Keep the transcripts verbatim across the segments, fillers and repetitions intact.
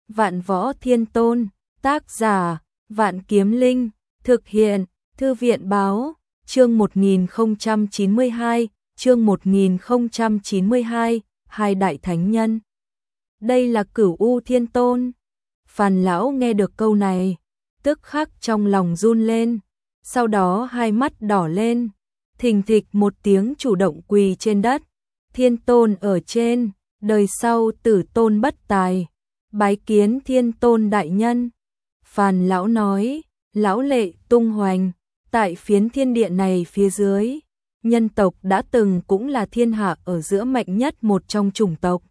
Vạn Võ Thiên Tôn, tác giả, Vạn Kiếm Linh, thực hiện, Thư viện báo, chương một nghìn không trăm chín mươi hai, chương một nghìn không trăm chín mươi hai, hai đại thánh nhân. Đây là Cửu U Thiên Tôn. Phàn lão nghe được câu này, tức khắc trong lòng run lên, sau đó hai mắt đỏ lên, thình thịch một tiếng chủ động quỳ trên đất. Thiên Tôn ở trên, đời sau tử tôn bất tài, bái kiến Thiên Tôn đại nhân. Phàn lão nói, lão lệ tung hoành, tại phiến thiên địa này phía dưới, nhân tộc đã từng cũng là thiên hạ ở giữa mạnh nhất một trong chủng tộc.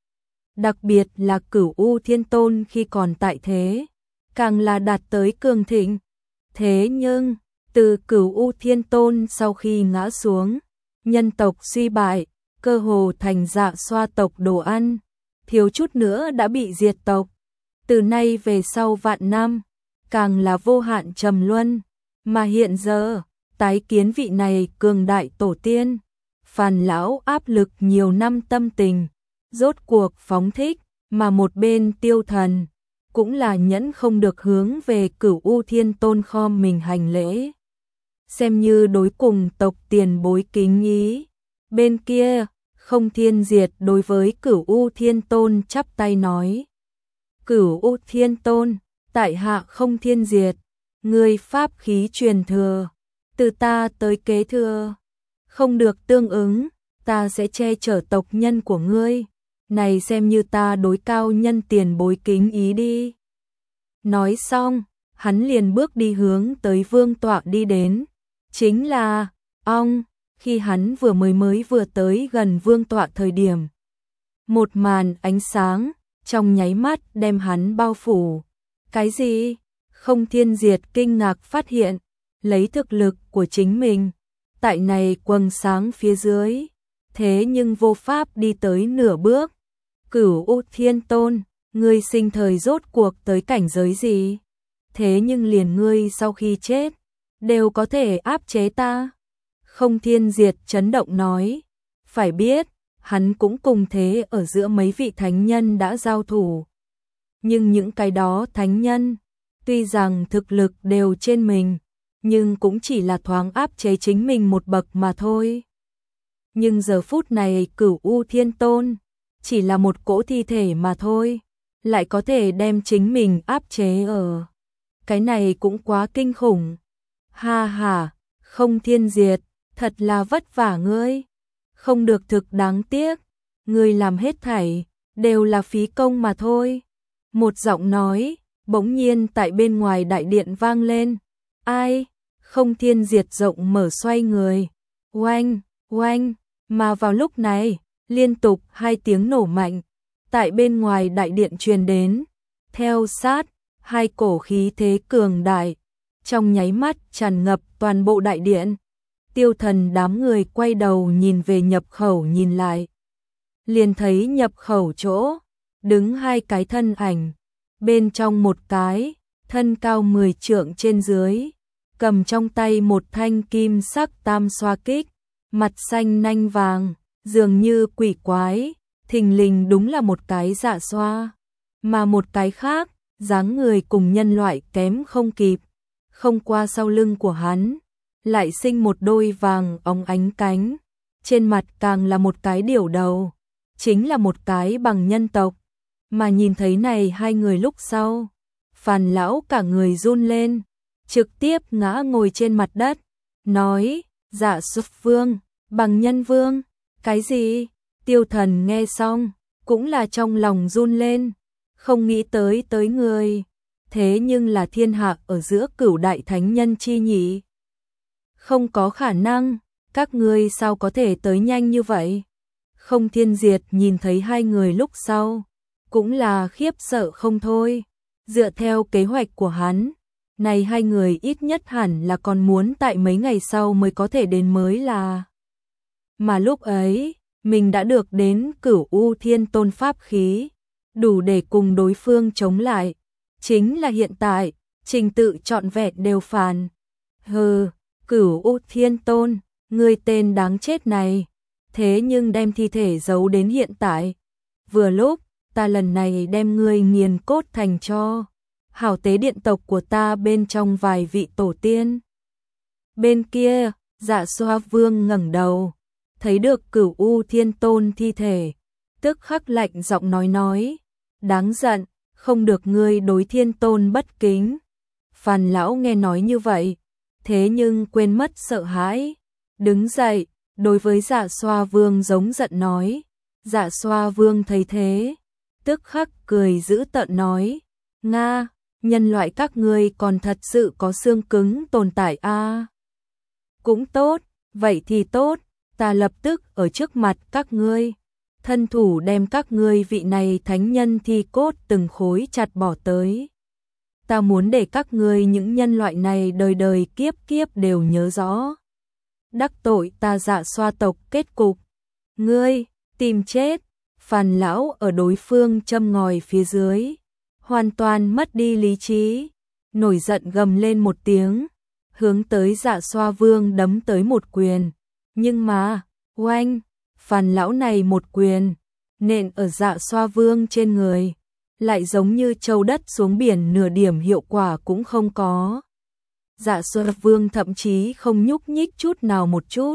Đặc biệt là Cửu U Thiên Tôn khi còn tại thế, càng là đạt tới cường thịnh. Thế nhưng, từ Cửu U Thiên Tôn sau khi ngã xuống, nhân tộc suy bại, cơ hồ thành dạ xoa tộc đồ ăn, thiếu chút nữa đã bị diệt tộc. Từ nay về sau vạn năm, càng là vô hạn trầm luân, mà hiện giờ, tái kiến vị này cường đại tổ tiên, Phàn lão áp lực nhiều năm tâm tình, rốt cuộc phóng thích, mà một bên Tiêu Thần, cũng là nhẫn không được hướng về Cửu U Thiên Tôn khom mình hành lễ. Xem như đối cùng tộc tiền bối kính ý. Bên kia, Không Thiên Diệt đối với Cửu U Thiên Tôn chắp tay nói. Cửu U Thiên Tôn, tại hạ Không Thiên Diệt, người pháp khí truyền thừa, từ ta tới kế thừa, không được tương ứng, ta sẽ che chở tộc nhân của ngươi, này xem như ta đối cao nhân tiền bối kính ý đi. Nói xong, hắn liền bước đi hướng tới vương tọa đi đến, chính là, ong, khi hắn vừa mới mới vừa tới gần vương tọa thời điểm. Một màn ánh sáng, trong nháy mắt đem hắn bao phủ. Cái gì? Không Thiên Diệt kinh ngạc phát hiện, lấy thực lực của chính mình, tại này quầng sáng phía dưới, thế nhưng vô pháp đi tới nửa bước. Cửu U Thiên Tôn, ngươi sinh thời rốt cuộc tới cảnh giới gì? Thế nhưng liền ngươi sau khi chết, đều có thể áp chế ta. Không Thiên Diệt chấn động nói, phải biết, hắn cũng cùng thế ở giữa mấy vị thánh nhân đã giao thủ. Nhưng những cái đó thánh nhân, tuy rằng thực lực đều trên mình, nhưng cũng chỉ là thoáng áp chế chính mình một bậc mà thôi. Nhưng giờ phút này Cửu U Thiên Tôn, chỉ là một cỗ thi thể mà thôi, lại có thể đem chính mình áp chế ở. Cái này cũng quá kinh khủng. Ha ha, Không Thiên Diệt, thật là vất vả ngươi. Không được thực đáng tiếc, ngươi làm hết thảy, đều là phí công mà thôi. Một giọng nói, bỗng nhiên tại bên ngoài đại điện vang lên. Ai? Không Thiên Diệt rộng mở xoay người. Oanh, oanh, mà vào lúc này, liên tục hai tiếng nổ mạnh, tại bên ngoài đại điện truyền đến. Theo sát, hai cổ khí thế cường đại, trong nháy mắt tràn ngập toàn bộ đại điện. Tiêu Thần đám người quay đầu nhìn về nhập khẩu nhìn lại. Liền thấy nhập khẩu chỗ, đứng hai cái thân ảnh. Bên trong một cái, thân cao mười trượng trên dưới, cầm trong tay một thanh kim sắc tam xoa kích, mặt xanh nanh vàng, dường như quỷ quái, thình lình đúng là một cái dạ xoa. Mà một cái khác, dáng người cùng nhân loại kém không kịp, không qua sau lưng của hắn, lại sinh một đôi vàng óng ánh cánh, trên mặt càng là một cái điểu đầu, chính là một cái bằng nhân tộc. Mà nhìn thấy này hai người lúc sau, Phàn lão cả người run lên, trực tiếp ngã ngồi trên mặt đất, nói, dạ xuất vương, bằng nhân vương, cái gì? Tiêu Thần nghe xong, cũng là trong lòng run lên, không nghĩ tới tới người, thế nhưng là thiên hạ ở giữa cửu đại thánh nhân chi nhỉ? Không có khả năng, các ngươi sao có thể tới nhanh như vậy? Không Thiên Diệt nhìn thấy hai người lúc sau, cũng là khiếp sợ không thôi. Dựa theo kế hoạch của hắn, này hai người ít nhất hẳn là còn muốn tại mấy ngày sau mới có thể đến mới là. Mà lúc ấy, mình đã được đến Cửu U Thiên Tôn pháp khí, đủ để cùng đối phương chống lại. Chính là hiện tại, trình tự trọn vẹn đều phàn. Hừ, Cửu U Thiên Tôn, ngươi tên đáng chết này, thế nhưng đem thi thể giấu đến hiện tại. Vừa lúc, ta lần này đem ngươi nghiền cốt thành tro, hảo tế điện tộc của ta bên trong vài vị tổ tiên. Bên kia, Dạ Xoa Vương ngẩng đầu, thấy được Cửu U Thiên Tôn thi thể, tức khắc lạnh giọng nói nói, đáng giận, không được ngươi đối Thiên Tôn bất kính. Phàn lão nghe nói như vậy, thế nhưng quên mất sợ hãi, đứng dậy, đối với Dạ Xoa Vương giống giận nói. Dạ Xoa Vương thấy thế, tức khắc cười dữ tợn nói, Nga, nhân loại các ngươi còn thật sự có xương cứng tồn tại a. À? Cũng tốt, vậy thì tốt, ta lập tức ở trước mặt các ngươi, thân thủ đem các ngươi vị này thánh nhân thi cốt từng khối chặt bỏ tới. Ta muốn để các ngươi những nhân loại này đời đời kiếp kiếp đều nhớ rõ. Đắc tội ta Dạ Xoa tộc kết cục. Ngươi, tìm chết. Phàn lão ở đối phương châm ngòi phía dưới, hoàn toàn mất đi lý trí, nổi giận gầm lên một tiếng, hướng tới Dạ Xoa Vương đấm tới một quyền. Nhưng mà, oanh, Phàn lão này một quyền, nện ở Dạ Xoa Vương trên người, lại giống như châu đất xuống biển, nửa điểm hiệu quả cũng không có. Dạ Xoa Vương thậm chí không nhúc nhích chút nào một chút.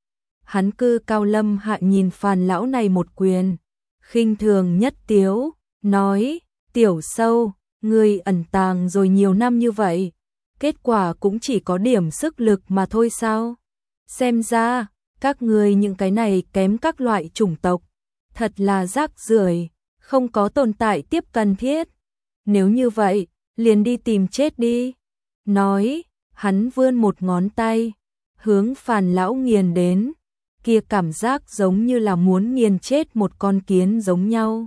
Hắn cư cao lâm hạ nhìn Phàn lão này một quyền, khinh thường nhất tiếu, nói, tiểu sâu, ngươi ẩn tàng rồi nhiều năm như vậy, kết quả cũng chỉ có điểm sức lực mà thôi sao? Xem ra, các ngươi những cái này kém các loại chủng tộc, thật là rác rưởi, không có tồn tại tiếp cần thiết. Nếu như vậy, liền đi tìm chết đi. Nói, hắn vươn một ngón tay, hướng Phàn lão nghiền đến, kia cảm giác giống như là muốn nghiền chết một con kiến giống nhau.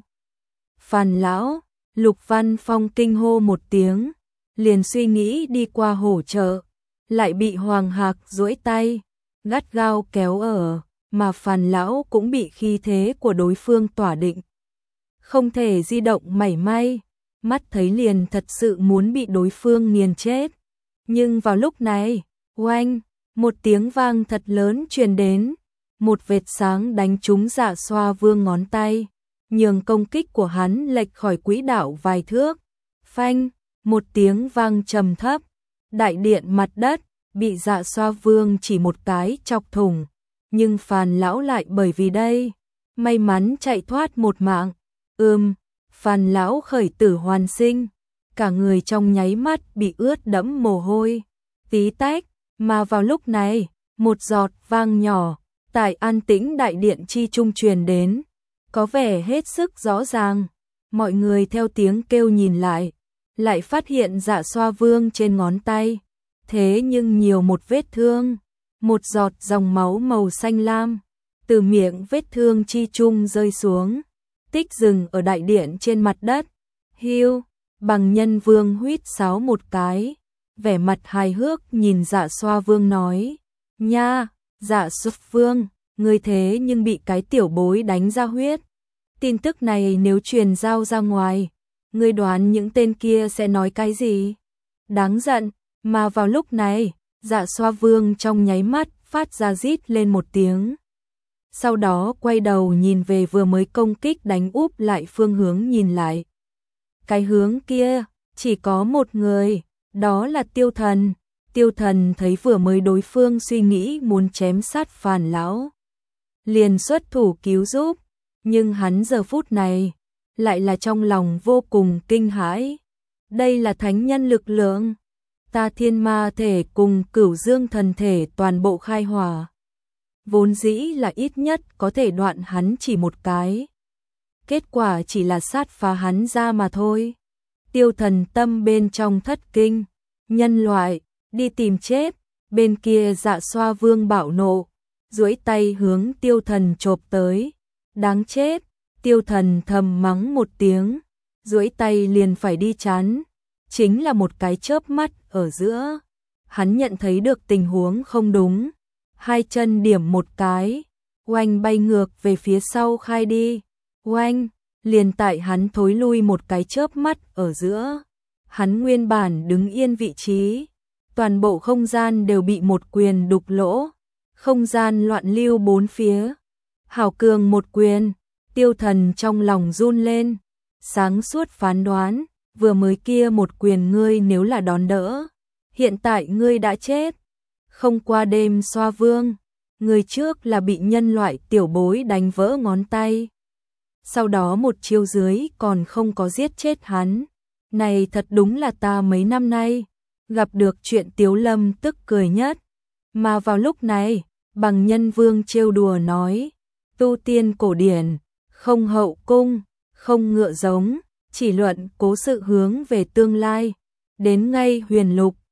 Phàn lão, Lục Văn Phong kinh hô một tiếng, liền suy nghĩ đi qua hỗ trợ, lại bị Hoàng Hạc duỗi tay, gắt gao kéo ở, mà Phàn lão cũng bị khí thế của đối phương tỏa định. Không thể di động mảy may, mắt thấy liền thật sự muốn bị đối phương nghiền chết. Nhưng vào lúc này, oanh, một tiếng vang thật lớn truyền đến, một vệt sáng đánh trúng Dạ Xoa Vương ngón tay, nhường công kích của hắn lệch khỏi quỹ đạo vài thước. Phanh, một tiếng vang trầm thấp, đại điện mặt đất bị Dạ Xoa Vương chỉ một cái chọc thủng, nhưng Phàn lão lại bởi vì đây, may mắn chạy thoát một mạng. Ừm, Phàn lão khởi tử hoàn sinh, cả người trong nháy mắt bị ướt đẫm mồ hôi, tí tách, mà vào lúc này, một giọt vang nhỏ tại an tĩnh đại điện chi trung truyền đến, có vẻ hết sức rõ ràng. Mọi người theo tiếng kêu nhìn lại, lại phát hiện Dạ Xoa Vương trên ngón tay, thế nhưng nhiều một vết thương, một giọt dòng máu màu xanh lam từ miệng vết thương chi trung rơi xuống, tích dừng ở đại điện trên mặt đất. Hiu, Bằng Nhân Vương huýt sáo một cái, vẻ mặt hài hước nhìn Dạ Xoa Vương nói, nha, Dạ Xoa Vương, ngươi thế nhưng bị cái tiểu bối đánh ra huyết. Tin tức này nếu truyền giao ra ngoài, ngươi đoán những tên kia sẽ nói cái gì? Đáng giận, mà vào lúc này, Dạ Xoa Vương trong nháy mắt phát ra rít lên một tiếng. Sau đó quay đầu nhìn về vừa mới công kích đánh úp lại phương hướng nhìn lại. Cái hướng kia, chỉ có một người, đó là Tiêu Thần. Tiêu Thần thấy vừa mới đối phương suy nghĩ muốn chém sát Phàn lão, liền xuất thủ cứu giúp, nhưng hắn giờ phút này lại là trong lòng vô cùng kinh hãi. Đây là thánh nhân lực lượng, ta thiên ma thể cùng cửu dương thần thể toàn bộ khai hỏa, vốn dĩ là ít nhất có thể đoạn hắn chỉ một cái, kết quả chỉ là sát phá hắn ra mà thôi. Tiêu Thần tâm bên trong thất kinh, nhân loại, đi tìm chết. Bên kia Dạ Xoa Vương bạo nộ, duỗi tay hướng Tiêu Thần chộp tới. Đáng chết, Tiêu Thần thầm mắng một tiếng, duỗi tay liền phải đi chắn. Chính là một cái chớp mắt ở giữa, hắn nhận thấy được tình huống không đúng, hai chân điểm một cái, oanh bay ngược về phía sau khai đi. Oanh, liền tại hắn thối lui một cái chớp mắt ở giữa, hắn nguyên bản đứng yên vị trí, toàn bộ không gian đều bị một quyền đục lỗ, không gian loạn lưu bốn phía. Hảo cường một quyền, Tiêu Thần trong lòng run lên, sáng suốt phán đoán, vừa mới kia một quyền ngươi nếu là đón đỡ, hiện tại ngươi đã chết. Không qua đêm xoa vương, người trước là bị nhân loại tiểu bối đánh vỡ ngón tay. Sau đó một chiêu dưới còn không có giết chết hắn. Này thật đúng là ta mấy năm nay gặp được chuyện Tiếu Lâm tức cười nhất. Mà vào lúc này, Bằng Nhân Vương trêu đùa nói, tu tiên cổ điển, không hậu cung, không ngựa giống, chỉ luận cố sự hướng về tương lai. Đến ngay huyền lục,